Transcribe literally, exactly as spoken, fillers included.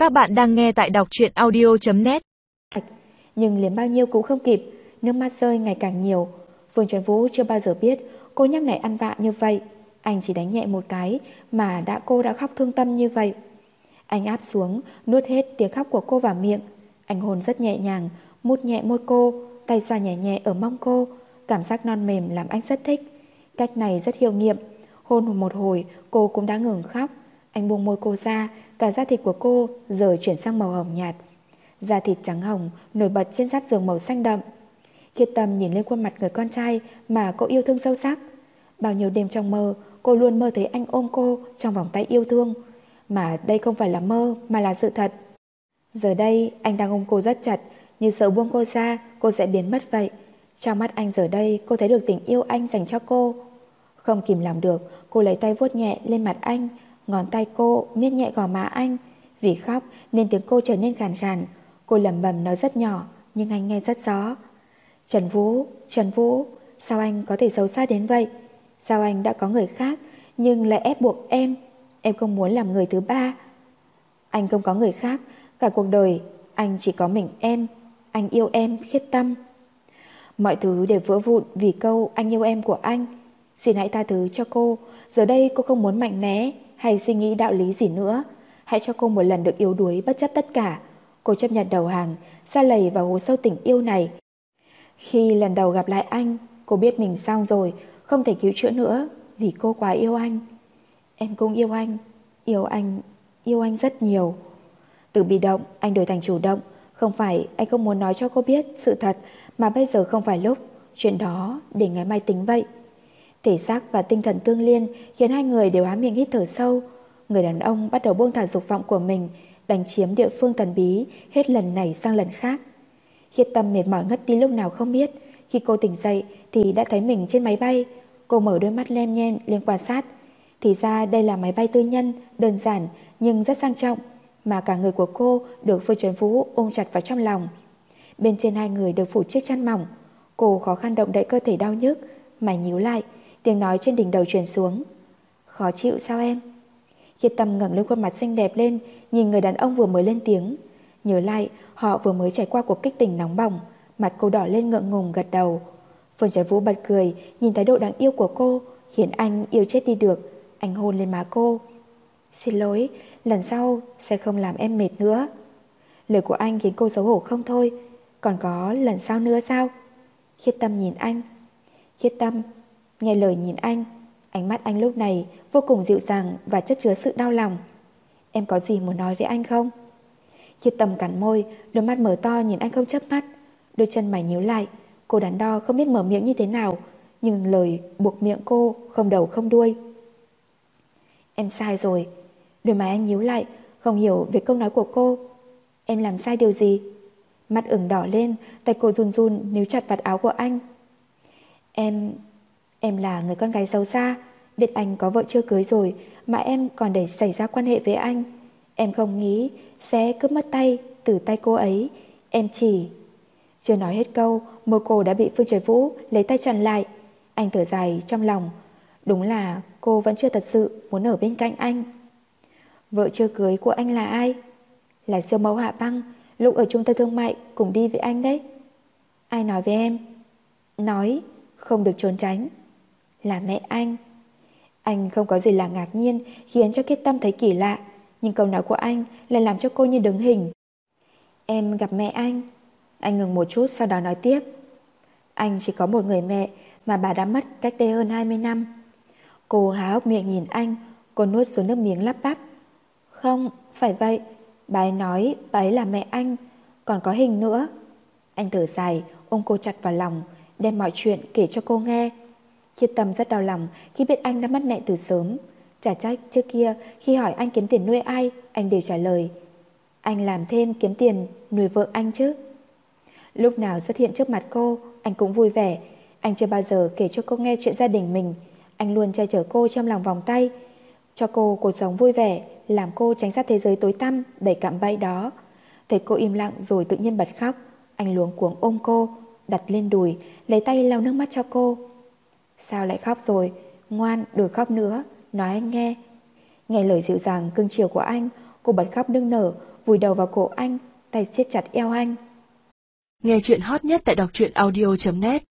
Các bạn đang nghe tại đọc truyện audio chấm net. Nhưng liếm bao nhiêu cũng không kịp, nước mắt rơi ngày càng nhiều. Phương Trấn Vũ chưa bao giờ biết cô nhóc này ăn vạ như vậy. Anh chỉ đánh nhẹ một cái mà đã cô đã khóc thương tâm như vậy. Anh áp xuống, nuốt hết tiếng khóc của cô vào miệng. Anh hôn rất nhẹ nhàng, mút nhẹ môi cô, tay xoa nhẹ nhẹ ở mông cô. Cảm giác non mềm làm anh rất thích. Cách này rất hiệu nghiệm. Hôn một hồi cô cũng đã ngừng khóc. Anh buông môi cô ra, cả da thịt của cô giờ chuyển sang màu hồng nhạt. Da thịt trắng hồng nổi bật trên giáp giường màu xanh đậm. Khiết Tâm nhìn lên khuôn mặt người con trai mà cô yêu thương sâu sắc. Bao nhiêu đêm trong mơ, cô luôn mơ thấy anh ôm cô trong vòng tay yêu thương. Mà đây không phải là mơ mà là sự thật. Giờ đây anh đang ôm cô rất chặt, như sợ buông cô ra cô sẽ biến mất vậy. Trong mắt anh giờ đây cô thấy được tình yêu anh dành cho cô. Không kìm lòng được, cô lấy tay vuốt nhẹ lên mặt anh, ngón tay cô miết nhẹ gò má anh. Vì khóc nên tiếng cô trở nên khàn khàn. Cô lẩm bẩm nói rất nhỏ nhưng anh nghe rất rõ. Trần Vũ, Trần Vũ, sao anh có thể xấu xa đến vậy? Sao anh đã có người khác nhưng lại ép buộc em? Em không muốn làm người thứ ba. Anh không có người khác, cả cuộc đời anh chỉ có mình em. Anh yêu em, Khiết Tâm. Mọi thứ đều vỡ vụn vì câu anh yêu em của anh. Xin hãy tha thứ cho cô. Giờ đây cô không muốn mạnh mẽ hay suy nghĩ đạo lý gì nữa. Hãy cho cô một lần được yếu đuối bất chấp tất cả. Cô chấp nhận đầu hàng, sa lầy vào hố sâu tình yêu này. Khi lần đầu gặp lại anh, cô biết mình xong rồi, không thể cứu chữa nữa vì cô quá yêu anh. Em cũng yêu anh, yêu anh, yêu anh rất nhiều. Từ bị động, anh đổi thành chủ động. Không phải anh không muốn nói cho cô biết sự thật, mà bây giờ không phải lúc. Chuyện đó để ngày mai tính vậy. Thể xác và tinh thần tương liên khiến hai người đều há miệng hít thở sâu. Người đàn ông bắt đầu buông thả dục vọng của mình, đánh chiếm địa phương thần bí hết lần này sang lần khác. Khiết Tâm mệt mỏi ngất đi lúc nào không biết. Khi cô tỉnh dậy thì đã thấy mình trên máy bay. Cô mở đôi mắt lem nhem lên quan sát. Thì ra đây là máy bay tư nhân, đơn giản nhưng rất sang trọng, mà cả người của cô được Phương Trấn Vũ ôm chặt vào trong lòng. Bên trên hai người được phủ chiếc chăn mỏng. Cô khó khăn động đậy cơ thể đau nhức, mày nhíu lại, tiếng nói trên đỉnh đầu truyền xuống. Khó chịu sao em? Khiết Tâm ngẩng lên khuôn mặt xinh đẹp lên, nhìn người đàn ông vừa mới lên tiếng. Nhớ lại họ vừa mới trải qua cuộc kích tình nóng bỏng. Mặt cô đỏ lên ngượng ngùng gật đầu. Phương Trấn Vũ bật cười, nhìn thái độ đáng yêu của cô khiến anh yêu chết đi được. Anh hôn lên má cô. Xin lỗi, lần sau sẽ không làm em mệt nữa. Lời của anh khiến cô xấu hổ không thôi. Còn có lần sau nữa sao? Khiết Tâm nhìn anh. Khiết Tâm nghe lời nhìn anh. Ánh mắt anh lúc này vô cùng dịu dàng và chất chứa sự đau lòng. Em có gì muốn nói với anh không? Khiết Tâm cắn môi, đôi mắt mở to nhìn anh không chớp mắt. Đôi chân mày nhíu lại. Cô đắn đo không biết mở miệng như thế nào, nhưng lời buộc miệng cô không đầu không đuôi. Em sai rồi. Đôi mày anh nhíu lại, không hiểu về câu nói của cô. Em làm sai điều gì? Mắt ửng đỏ lên, tay cô run run níu chặt vạt áo của anh. Em... Em là người con gái xấu xa. Biết anh có vợ chưa cưới rồi mà em còn để xảy ra quan hệ với anh. Em không nghĩ sẽ cướp mất tay từ tay cô ấy. Em chỉ... Chưa nói hết câu, môi cô đã bị Phương Trấn Vũ lấy tay chặn lại. Anh thở dài trong lòng. Đúng là cô vẫn chưa thật sự muốn ở bên cạnh anh. Vợ chưa cưới của anh là ai? Là siêu mẫu Hạ Băng, lúc ở trung tâm thương mại cùng đi với anh đấy. Ai nói với em? Nói, không được trốn tránh. Là mẹ anh. Anh không có gì là ngạc nhiên, khiến cho Khiết Tâm thấy kỳ lạ. Nhưng câu nói của anh lại làm cho cô như đứng hình. Em gặp mẹ anh. Anh ngừng một chút sau đó nói tiếp. Anh chỉ có một người mẹ mà bà đã mất cách đây hơn hai mươi năm. Cô há hốc miệng nhìn anh. Cô nuốt xuống nước miếng lắp bắp. Không, phải vậy. Bà ấy nói bà ấy là mẹ anh. Còn có hình nữa. Anh thở dài, ôm cô chặt vào lòng, đem mọi chuyện kể cho cô nghe. Khiết Tâm rất đau lòng khi biết anh đã mất mẹ từ sớm. Chả trách trước kia khi hỏi anh kiếm tiền nuôi ai, anh đều trả lời anh làm thêm kiếm tiền nuôi vợ anh chứ. Lúc nào xuất hiện trước mặt cô, anh cũng vui vẻ. Anh chưa bao giờ kể cho cô nghe chuyện gia đình mình. Anh luôn che chở cô trong lòng vòng tay, cho cô cuộc sống vui vẻ, làm cô tránh xa thế giới tối tăm đầy cạm bẫy đó. Thấy cô im lặng rồi tự nhiên bật khóc, anh luống cuống ôm cô, đặt lên đùi, lấy tay lau nước mắt cho cô. Sao lại khóc rồi? Ngoan, đừng khóc nữa, nói anh nghe. Nghe lời dịu dàng cưng chiều của anh, cô bật khóc nức nở, vùi đầu vào cổ anh, tay siết chặt eo anh. Nghe chuyện hot nhất tại đọc truyện audio chấm net.